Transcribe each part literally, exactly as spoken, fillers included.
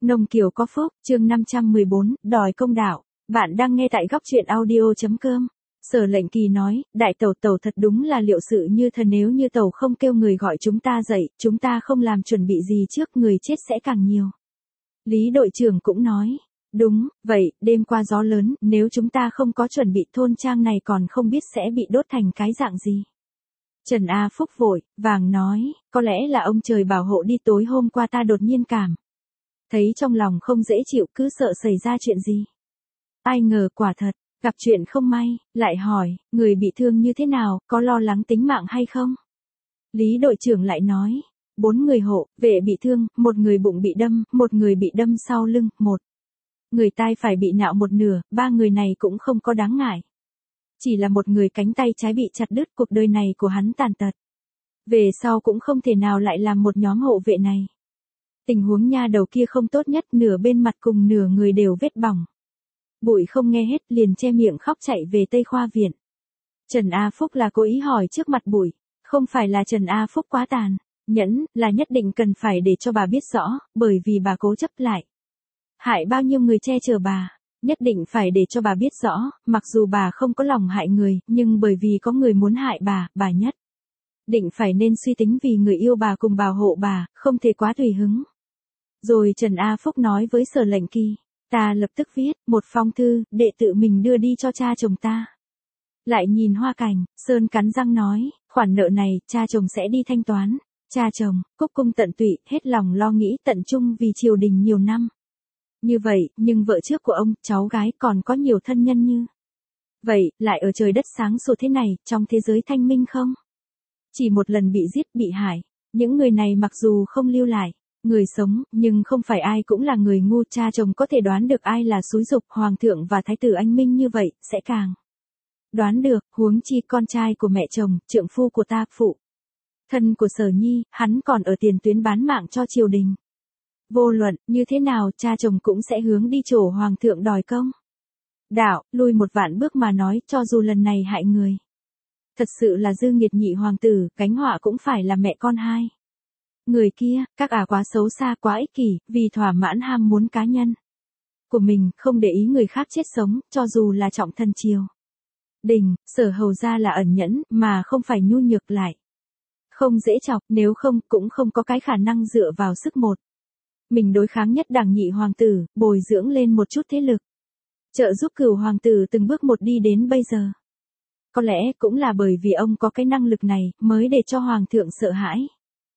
Nông Kiều có phúc, chương năm trăm mười bốn, đòi công đạo. Bạn đang nghe tại góc truyện audio.com. Sở Lệnh Kỳ nói, đại tẩu tẩu thật đúng là liệu sự như thần, nếu như tẩu không kêu người gọi chúng ta dậy, chúng ta không làm chuẩn bị gì trước, người chết sẽ càng nhiều. Lý đội trưởng cũng nói, đúng, vậy, đêm qua gió lớn, nếu chúng ta không có chuẩn bị thôn trang này còn không biết sẽ bị đốt thành cái dạng gì. Trần A Phúc vội, vàng nói, có lẽ là ông trời bảo hộ đi, tối hôm qua ta đột nhiên cảm thấy trong lòng không dễ chịu, cứ sợ xảy ra chuyện gì. Ai ngờ quả thật, gặp chuyện không may, lại hỏi, người bị thương như thế nào, có lo lắng tính mạng hay không? Lý đội trưởng lại nói, bốn người hộ vệ bị thương, một người bụng bị đâm, một người bị đâm sau lưng, một người tai phải bị nạo một nửa, ba người này cũng không có đáng ngại. Chỉ là một người cánh tay trái bị chặt đứt, cuộc đời này của hắn tàn tật. Về sau cũng không thể nào lại làm một nhóm hộ vệ này. Tình huống nha đầu kia không tốt nhất, nửa bên mặt cùng nửa người đều vết bỏng. Bụi không nghe hết, liền che miệng khóc chạy về Tây Khoa Viện. Trần A Phúc là cố ý hỏi trước mặt Bụi, không phải là Trần A Phúc quá tàn nhẫn, là nhất định cần phải để cho bà biết rõ, bởi vì bà cố chấp lại hại bao nhiêu người che chở bà. Nhất định phải để cho bà biết rõ, mặc dù bà không có lòng hại người, nhưng bởi vì có người muốn hại bà, bà nhất định phải nên suy tính vì người yêu bà cùng bảo hộ bà, không thể quá tùy hứng. Rồi Trần A Phúc nói với Sở Lệnh Kỳ, ta lập tức viết một phong thư, để tự mình đưa đi cho cha chồng ta. Lại nhìn Hoa Cảnh, Sơn cắn răng nói, khoản nợ này, cha chồng sẽ đi thanh toán. Cha chồng, cúc cung tận tụy, hết lòng lo nghĩ tận trung vì triều đình nhiều năm. Như vậy, nhưng vợ trước của ông, cháu gái còn có nhiều thân nhân như vậy, lại ở trời đất sáng sủa thế này, trong thế giới thanh minh không? Chỉ một lần bị giết, bị hại, những người này mặc dù không lưu lại người sống, nhưng không phải ai cũng là người ngu. Cha chồng có thể đoán được ai là xúi giục, hoàng thượng và thái tử anh minh như vậy, sẽ càng đoán được, huống chi con trai của mẹ chồng, trượng phu của ta, phụ thân của Sở Nhi, hắn còn ở tiền tuyến bán mạng cho triều đình. Vô luận, như thế nào, cha chồng cũng sẽ hướng đi chỗ hoàng thượng đòi công đạo, lui một vạn bước mà nói, cho dù lần này hại người thật sự là dư nghiệt nhị hoàng tử, gánh họa cũng phải là mẹ con hai người kia. Các ả quá xấu xa, quá ích kỷ, vì thỏa mãn ham muốn cá nhân của mình, không để ý người khác chết sống, cho dù là trọng thân triều đình, Sở hầu gia là ẩn nhẫn, mà không phải nhu nhược, lại không dễ chọc, nếu không, cũng không có cái khả năng dựa vào sức một mình đối kháng nhất đẳng nhị hoàng tử, bồi dưỡng lên một chút thế lực, trợ giúp cửu hoàng tử từng bước một đi đến bây giờ. Có lẽ cũng là bởi vì ông có cái năng lực này, mới để cho hoàng thượng sợ hãi.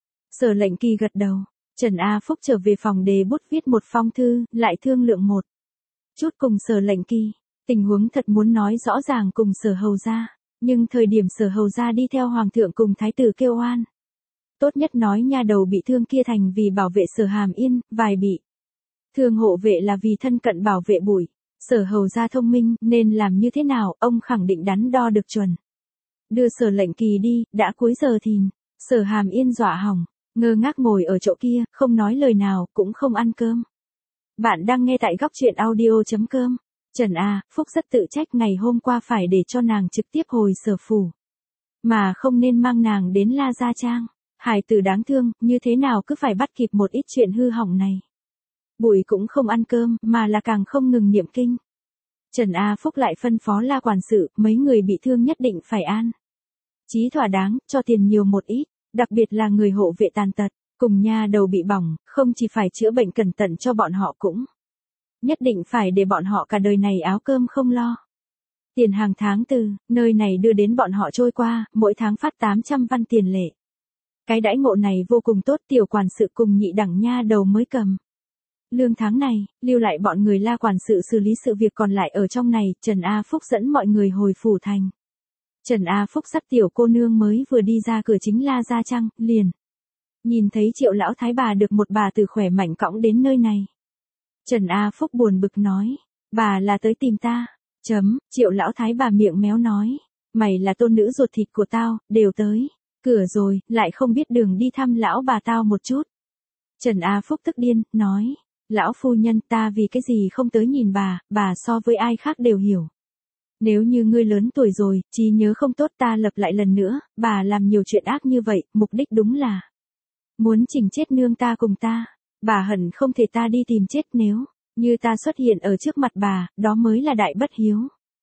Sở Lệnh Kỳ gật đầu, Trần A Phúc trở về phòng đề bút viết một phong thư, lại thương lượng một chút cùng Sở Lệnh Kỳ. Tình huống thật muốn nói rõ ràng cùng Sở hầu gia, nhưng thời điểm Sở hầu gia đi theo hoàng thượng cùng thái tử kêu oan. Tốt nhất nói nha đầu bị thương kia thành vì bảo vệ Sở Hàm Yên, vài bị thương hộ vệ là vì thân cận bảo vệ Bụi. Sở hầu gia thông minh, nên làm như thế nào, ông khẳng định đắn đo được chuẩn. Đưa Sở Lệnh Kỳ đi, đã cuối giờ thìn, Sở Hàm Yên dọa hỏng, ngơ ngác ngồi ở chỗ kia, không nói lời nào, cũng không ăn cơm. Bạn đang nghe tại góc truyện audio.com. Trần A Phúc rất tự trách, ngày hôm qua phải để cho nàng trực tiếp hồi Sở phủ, mà không nên mang nàng đến La Gia Trang. Hải tử đáng thương, như thế nào cứ phải bắt kịp một ít chuyện hư hỏng này. Bụi cũng không ăn cơm, mà là càng không ngừng niệm kinh. Trần A Phúc lại phân phó La quản sự, mấy người bị thương nhất định phải an chí thỏa đáng, cho tiền nhiều một ít, đặc biệt là người hộ vệ tàn tật, cùng nha đầu bị bỏng, không chỉ phải chữa bệnh cẩn thận cho bọn họ, cũng nhất định phải để bọn họ cả đời này áo cơm không lo. Tiền hàng tháng từ nơi này đưa đến bọn họ trôi qua, mỗi tháng phát tám trăm văn tiền lệ. Cái đãi ngộ này vô cùng tốt, tiểu quản sự cùng nhị đẳng nha đầu mới cầm lương tháng này, lưu lại bọn người La quản sự xử lý sự việc còn lại ở trong này. Trần A Phúc dẫn mọi người hồi phủ thành. Trần A Phúc dắt tiểu cô nương mới vừa đi ra cửa chính La Gia Trang, liền nhìn thấy Triệu lão thái bà được một bà tử khỏe mạnh cõng đến nơi này. Trần A Phúc buồn bực nói, bà là tới tìm ta. Chấm, Triệu lão thái bà miệng méo nói, mày là tôn nữ ruột thịt của tao, đều tới cửa rồi, lại không biết đường đi thăm lão bà tao một chút. Trần A Phúc tức điên, nói, lão phu nhân, ta vì cái gì không tới nhìn bà, bà so với ai khác đều hiểu. Nếu như ngươi lớn tuổi rồi, trí nhớ không tốt, ta lập lại lần nữa, bà làm nhiều chuyện ác như vậy, mục đích đúng là muốn chỉnh chết nương ta cùng ta. Bà hận không thể ta đi tìm chết nếu như ta xuất hiện ở trước mặt bà, đó mới là đại bất hiếu.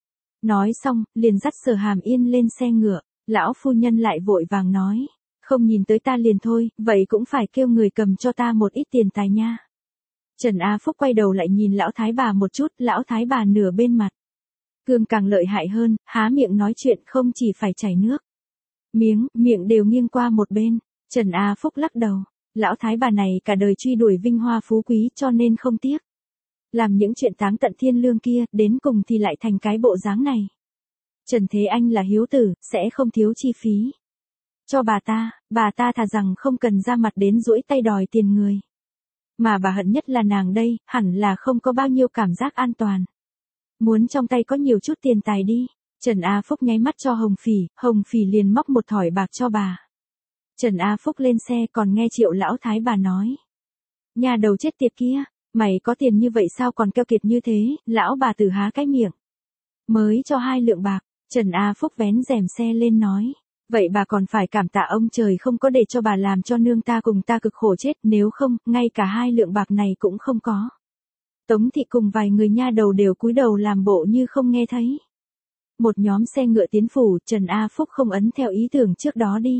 Nói xong, liền dắt Sở Hàm Yên lên xe ngựa, lão phu nhân lại vội vàng nói, không nhìn tới ta liền thôi, vậy cũng phải kêu người cầm cho ta một ít tiền tài nha. Trần A Phúc quay đầu lại nhìn lão thái bà một chút, lão thái bà nửa bên mặt. Cương càng lợi hại hơn, há miệng nói chuyện không chỉ phải chảy nước. Miếng, miệng đều nghiêng qua một bên, Trần A Phúc lắc đầu, lão thái bà này cả đời truy đuổi vinh hoa phú quý cho nên không tiếc. Làm những chuyện táng tận thiên lương kia, đến cùng thì lại thành cái bộ dáng này. Trần Thế Anh là hiếu tử, sẽ không thiếu chi phí. Cho bà ta, bà ta thà rằng không cần ra mặt đến duỗi tay đòi tiền người. Mà bà hận nhất là nàng đây, hẳn là không có bao nhiêu cảm giác an toàn. Muốn trong tay có nhiều chút tiền tài đi. Trần A Phúc nháy mắt cho Hồng Phỉ, Hồng Phỉ liền móc một thỏi bạc cho bà. Trần A Phúc lên xe còn nghe Triệu lão thái bà nói. Nhà đầu chết tiệt kia, mày có tiền như vậy sao còn keo kiệt như thế, lão bà tử há cái miệng. Mới cho hai lượng bạc, Trần A Phúc vén rèm xe lên nói. Vậy bà còn phải cảm tạ ông trời không có để cho bà làm cho nương ta cùng ta cực khổ chết, nếu không, ngay cả hai lượng bạc này cũng không có. Tống thị cùng vài người nha đầu đều cúi đầu làm bộ như không nghe thấy. Một nhóm xe ngựa tiến phủ, Trần A Phúc không ấn theo ý tưởng trước đó đi.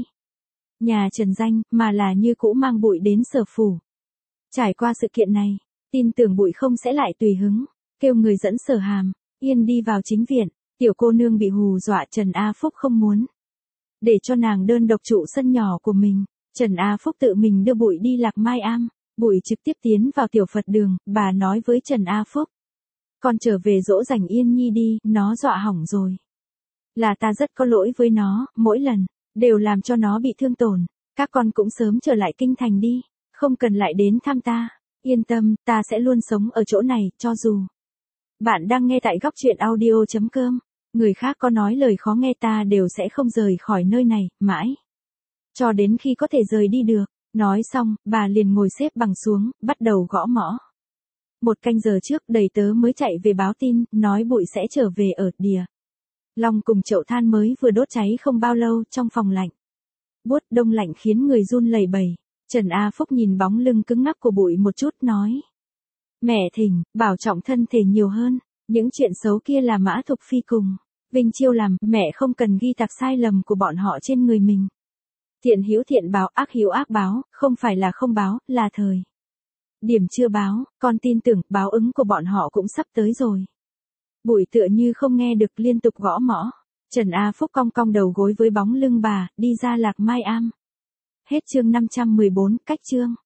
Nhà Trần Danh, mà là như cũ mang Bụi đến Sở phủ. Trải qua sự kiện này, tin tưởng Bụi không sẽ lại tùy hứng, kêu người dẫn Sở Hàm Yên đi vào chính viện, tiểu cô nương bị hù dọa Trần A Phúc không muốn. Để cho nàng đơn độc trụ sân nhỏ của mình, Trần A Phúc tự mình đưa Bụi đi Lạc Mai Am, Bụi trực tiếp tiến vào tiểu Phật đường, bà nói với Trần A Phúc. Con trở về dỗ dành Yên Nhi đi, nó dọa hỏng rồi. Là ta rất có lỗi với nó, mỗi lần, đều làm cho nó bị thương tổn, các con cũng sớm trở lại kinh thành đi, không cần lại đến thăm ta, yên tâm, ta sẽ luôn sống ở chỗ này, cho dù. Bạn đang nghe tại góc truyện audio chấm com, người khác có nói lời khó nghe ta đều sẽ không rời khỏi nơi này, mãi. Cho đến khi có thể rời đi được, nói xong, bà liền ngồi xếp bằng xuống, bắt đầu gõ mõ. Một canh giờ trước đầy tớ mới chạy về báo tin, nói Bụi sẽ trở về ở Đìa Long cùng chậu than mới vừa đốt cháy không bao lâu trong phòng lạnh. Buốt đông lạnh khiến người run lẩy bẩy. Trần A Phúc nhìn bóng lưng cứng ngắc của Bụi một chút nói. Mẹ thỉnh, bảo trọng thân thể nhiều hơn, những chuyện xấu kia là Mã Thục Phi cùng Vinh Chiêu làm, mẹ không cần ghi tạc sai lầm của bọn họ trên người mình. Thiện hữu thiện báo, ác hữu ác báo, không phải là không báo, là thời điểm chưa báo, con tin tưởng báo ứng của bọn họ cũng sắp tới rồi. Bụi tựa như không nghe được liên tục gõ mõ. Trần A Phúc cong cong đầu gối với bóng lưng bà, đi ra Lạc Mai Am. Hết chương năm trăm mười bốn, cách chương.